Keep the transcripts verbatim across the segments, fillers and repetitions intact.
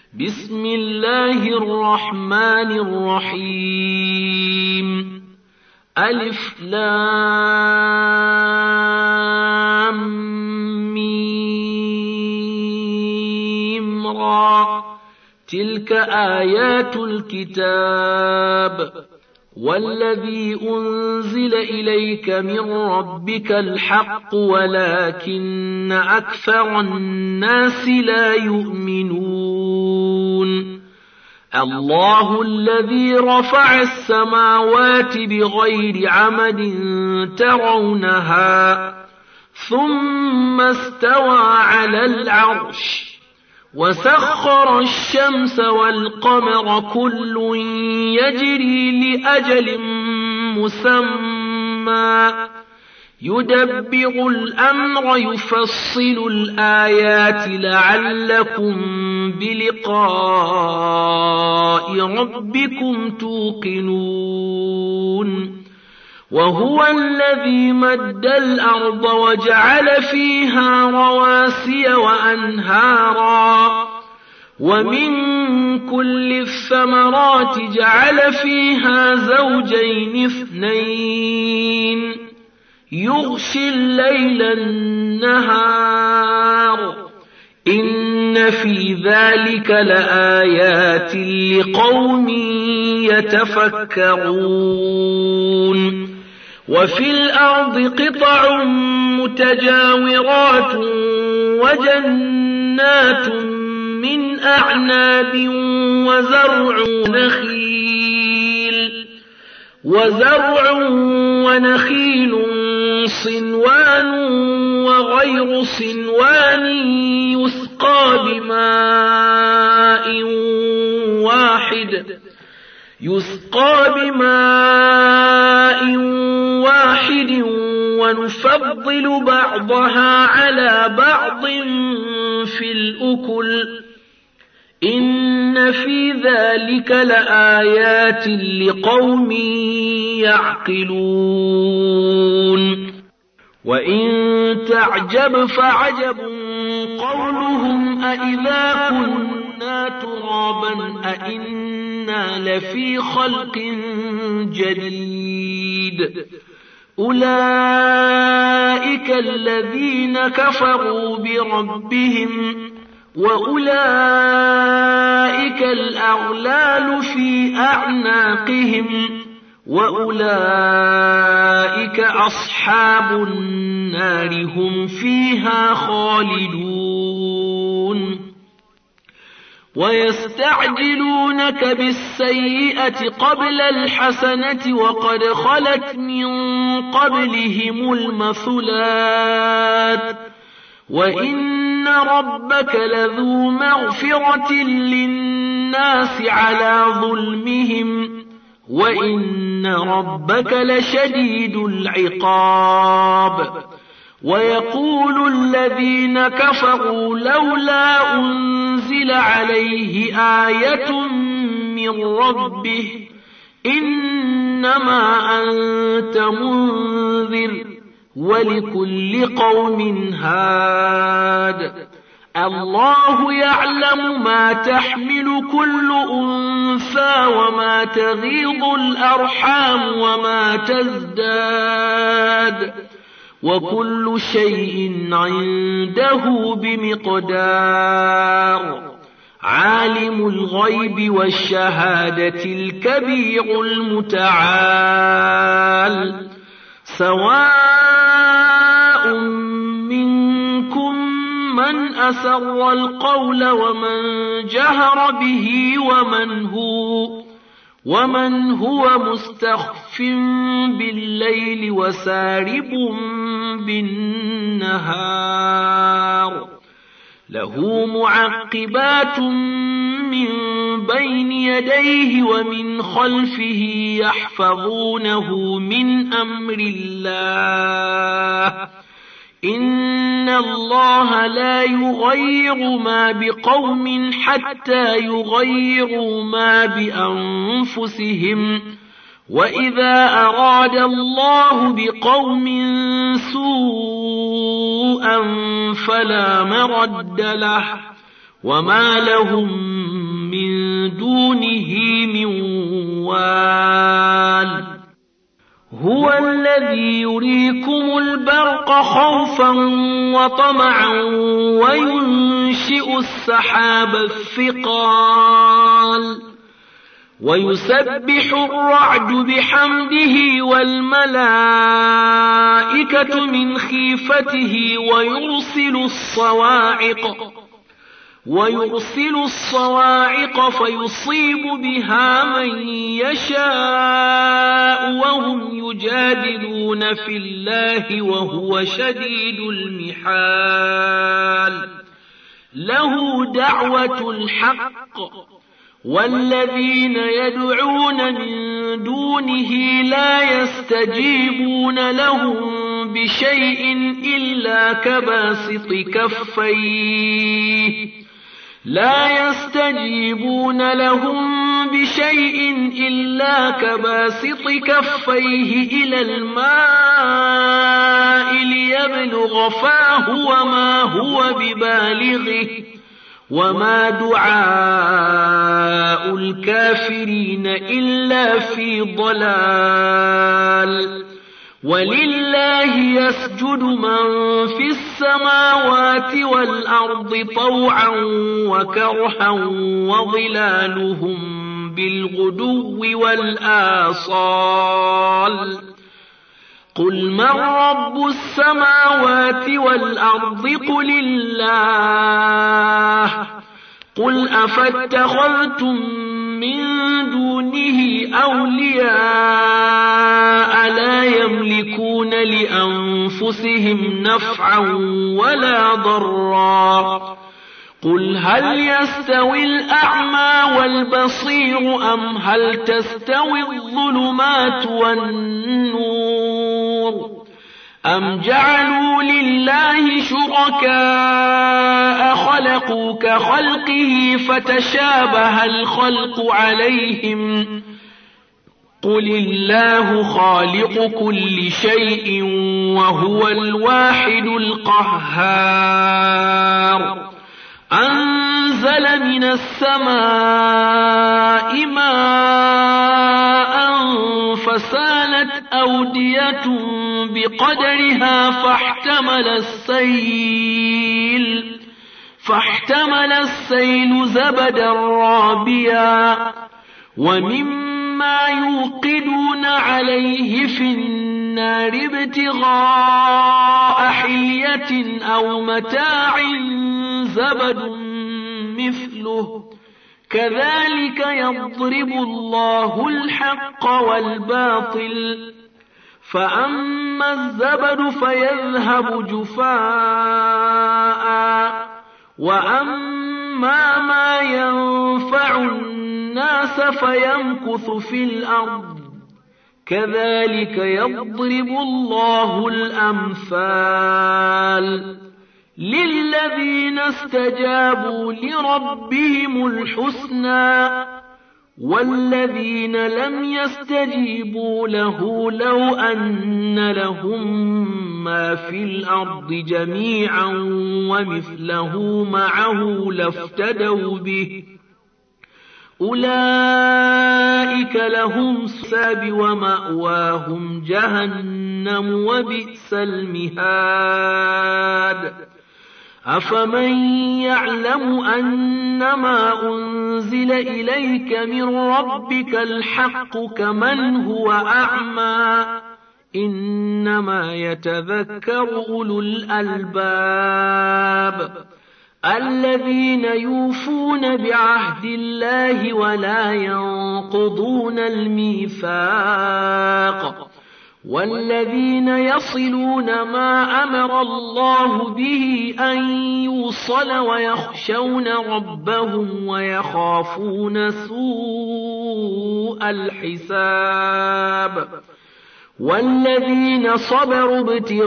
بسم الله الرحمن الرحيم ألف لام ميم را تلك آيات الكتاب والذي أنزل إليك من ربك الحق ولكن أكثر الناس لا يؤمنون الله الذي رفع السماوات بغير عمد ترونها ثم استوى على العرش وسخر الشمس والقمر كل يجري لأجل مسمى يدبر الأمر يفصل الآيات لعلكم بلقاء ربكم توقنون وهو الذي مد الأرض وجعل فيها رواسي وأنهارا ومن كل الثمرات جعل فيها زوجين اثنين يغشي الليل النهار إن في ذلك لآيات لقوم يتفكرون وفي الأرض قطع متجاورات وجنات من أعناب وزرع ونخيل وزرع ونخيل صنوان وغير صنوان يسقى بماء واحد يسقى بماء واحد ونفضل بعضها على بعض في الأكل إن في ذلك لآيات لقوم يعقلون وإن تعجب فعجب قولهم أإذا كنا ترابا أإنا لفي خلق جديد أولئك الذين كفروا بربهم وأولئك الأغلال في أعناقهم وأولئك أصحاب النار هم فيها خالدون ويستعجلونك بالسيئة قبل الحسنة وقد خلت من قبلهم المثلات وإن ربك لذو مغفرة للناس على ظلمهم وإن ربك لشديد العقاب ويقول الذين كفروا لولا أنزل عليه آية من ربه إنما أنت منذر ولكل قوم هاد الله يعلم ما تحمل كل أنثى وما تغيض الأرحام وما تزداد وكل شيء عنده بمقدار عالم الغيب والشهادة الكبير المتعال سواء منكم من أسر القول ومن جهر به ومن هو ومن هو مستخف بالليل وسارب بالنهار له معقبات من بين يديه ومن خلفه يحفظونه من أمر الله إن الله لا يغير ما بقوم حتى يغيروا ما بأنفسهم وإذا أراد الله بقوم سوءا فلا مرد له وما لهم من دونه من وال هو الذي يريكم البرق خوفا وطمعا وينشئ السحاب الثقال ويسبح الرعد بحمده والملائكة من خيفته ويرسل الصواعق ويرسل الصواعق فيصيب بها من يشاء وهم يجادلون في الله وهو شديد المحال له دعوة الحق والذين يدعون من دونه لا يستجيبون لهم بشيء إلا كباسط كفيه لا يستجيبون لهم بشيء إلا كباسط كفيه إلى الماء ليبلغ فاه وما هو ببالغه وما دعاء الكافرين إلا في ضلال ولله يسجد من في السماوات والأرض طوعا وكرها وظلالهم بالغدو والآصال قل من رب السماوات والأرض قل الله قل أفاتخذتم من دونه أولياء لا يملكون لأنفسهم نفعا ولا ضرا قل هل يستوي الأعمى والبصير أم هل تستوي الظلمات والنور أم جعلوا لله شركاء خلقوا كخلقه فتشابه الخلق عليهم قل الله خالق كل شيء وهو الواحد القهار أنزل من السماء ماء فسالت أودية بقدرها فاحتمل السيل فاحتمل السيل زبدا رابيا ومما يوقدون عليه في النار ابتغاء حلية أو متاع زبد مثله كذلك يضرب الله الحق والباطل فأما الزبد فيذهب جفاء وأما ما ينفع الناس فيمكث في الأرض كذلك يضرب الله الأمثال للذين استجابوا لربهم الحسنى والذين لم يستجيبوا له لو أن لهم ما في الأرض جميعا ومثله معه لافتدوا به أولئك لهم ساب ومأواهم جهنم وبئس المهاد أفمن يعلم أنما أنزل إليك من ربك الحق كمن هو أعمى إنما يتذكر أولو الألباب الذين يوفون بعهد الله ولا ينقضون الميثاق والذين يصلون ما أمر الله به أن يوصل ويخشون ربهم ويخافون سوء الحساب والذين صبروا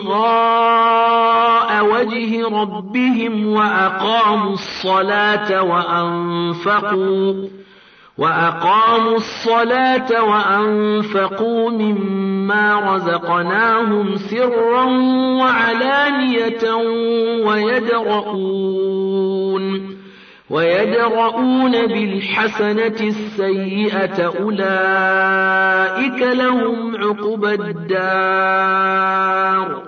ابتغاء وجه ربهم وأقاموا الصلاة وأنفقوا وأقاموا الصلاة وأنفقوا مما رزقناهم سرا وعلانية ويدرؤون ويدرؤون بالحسنة السيئة أولئك لهم عقبى الدار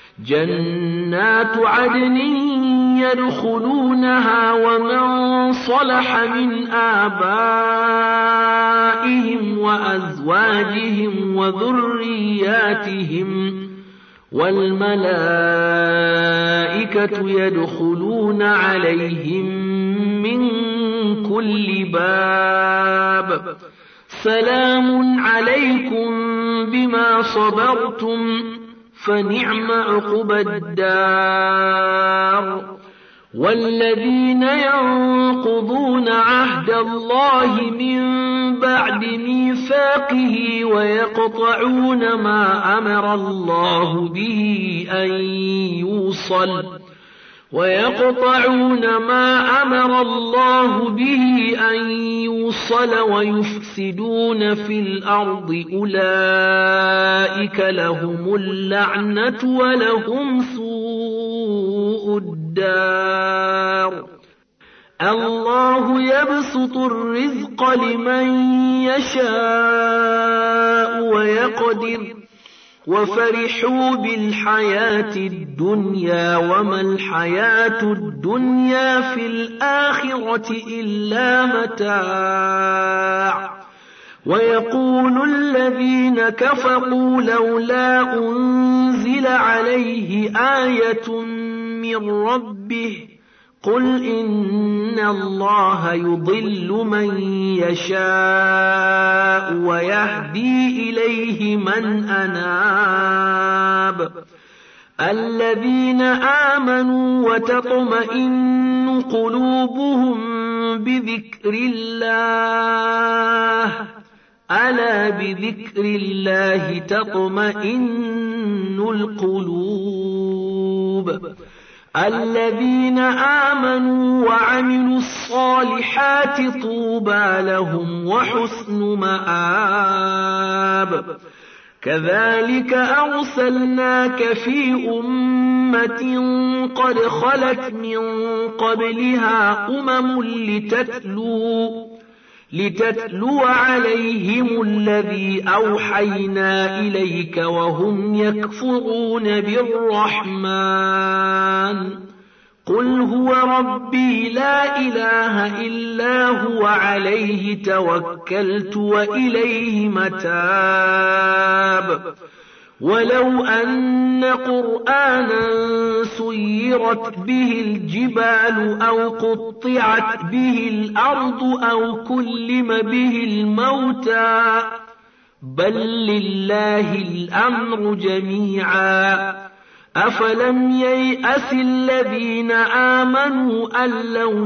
جنات عدن يدخلونها ومن صلح من آبائهم وأزواجهم وذرياتهم والملائكة يدخلون عليهم من كل باب سلام عليكم بما صبرتم فنعم عقبى الدار والذين ينقضون عهد الله من بعد ميثاقه ويقطعون ما أمر الله به أن يوصل ويقطعون ما أمر الله به أن يوصل ويفسدون في الأرض أولئك لهم اللعنة ولهم سوء الدار الله يبسط الرزق لمن يشاء ويقدر وفرحوا بالحياة الدنيا وما الحياة الدنيا في الآخرة إلا متاع ويقول الذين كفروا لولا أنزل عليه آية من ربه قل إن الله يضل من يشاء ويهدي إليه من أناب الذين آمنوا وتطمئن قلوبهم بذكر الله ألا بذكر الله تطمئن القلوب الذين آمنوا وعملوا الصالحات طوبى لهم وحسن مآب كذلك أرسلناك في أمة قد خلت من قبلها أمم لتتلو لتتلو عليهم الذي أوحينا إليك وهم يكفرون بالرحمن قل هو ربي لا إله إلا هو عليه توكلت وإليه متاب ولو أن قرآنا سيرت به الجبال أو قطعت به الأرض أو كلم به الموتى بل لله الأمر جميعا أفلم ييأس الذين آمنوا أن لو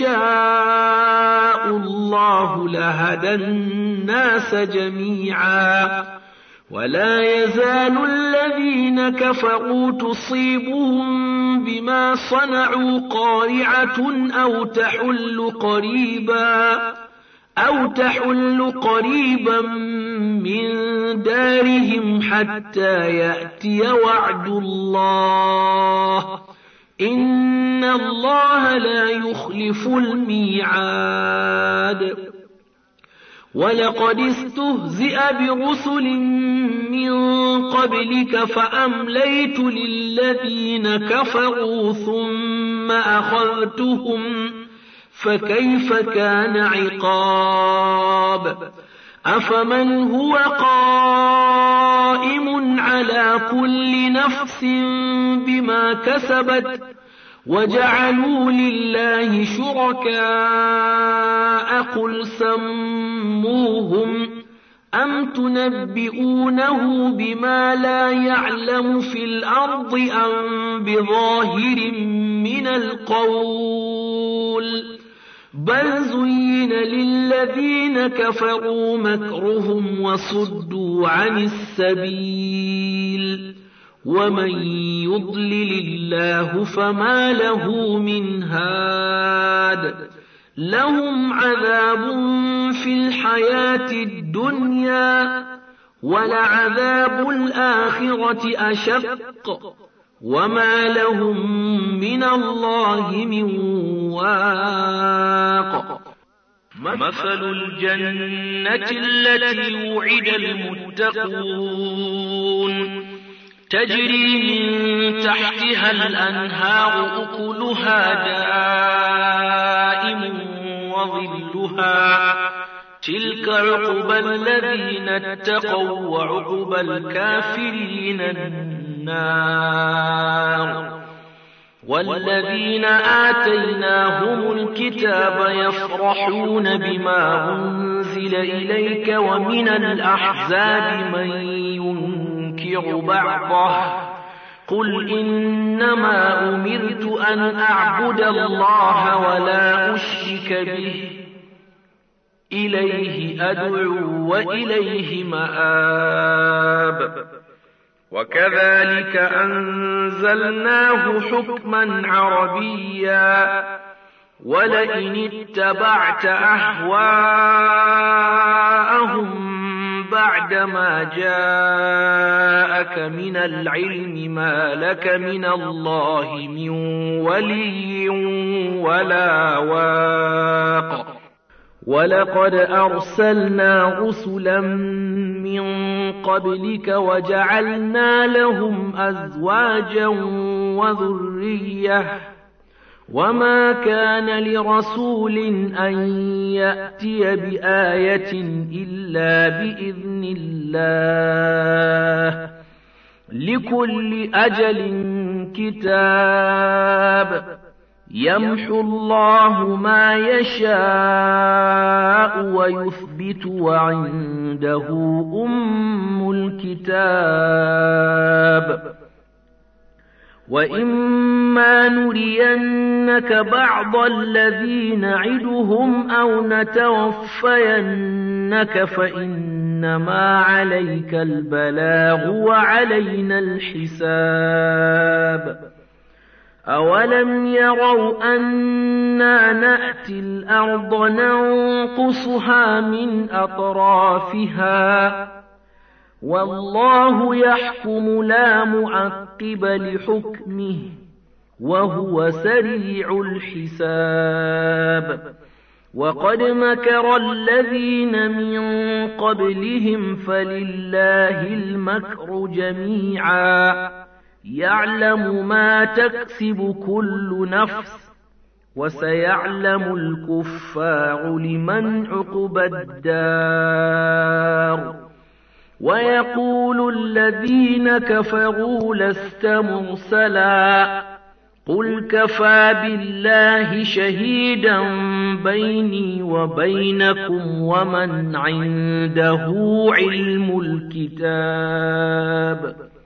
يشاء الله لهدى الناس جميعا ولا يزال الذين كفروا تصيبهم بما صنعوا قارعة أو تحل قريبا أو تحل قريبا من دارهم حتى يأتي وعد الله إن الله لا يخلف الميعاد ولقد استهزئ برسل من قبلك فأمليت للذين كفروا ثم أخذتهم فكيف كان عقاب أفمن هو قائم على كل نفس بما كسبت وجعلوا لله شركاء قل سموهم أم تنبئونه بما لا يعلم في الأرض أم بظاهر من القول بل زين للذين كفروا مكرهم وصدوا عن السبيل ومن يضلل الله فما له من هاد لهم عذاب في الحياة الدنيا ولعذاب الآخرة أشق وما لهم من الله من واق. مثل الجنة التي وعد المتقون تجري من تحتها الأنهار أكلها دائم وظلها تلك عقبى الذين اتقوا وعقبى الكافرين النار. والذين آتيناهم الكتاب يفرحون بما أنزل إليك ومن الأحزاب من ينكر بعضه قل إنما أمرت أن أعبد الله ولا أشرك به إليه أدعو وإليه مآب. وكذلك أنزلناه حكما عربيا ولئن اتبعت أهواءهم بعدما جاءك من العلم ما لك من الله من ولي ولا واق. ولقد أرسلنا رسلا من قبلك وجعلنا لهم أزواجا وذرية وما كان لرسول أن يأتي بآية إلا بإذن الله لكل أجل كتاب يمحو الله ما يشاء ويثبت وعنده أم الكتاب. وإما نرينك بعض الذي نعدهم أو نتوفينك فإنما عليك البلاغ وعلينا الحساب. أولم يروا أنا نأتي الأرض ننقصها من أطرافها والله يحكم لا معقب لحكمه وهو سريع الحساب. وقد مكر الذين من قبلهم فلله المكر جميعا يعلم ما تكسب كل نفس وسيعلم الكفار لمن عقبى الدار. ويقول الذين كفروا لست مرسلا قل كفى بالله شهيدا بيني وبينكم ومن عنده علم الكتاب.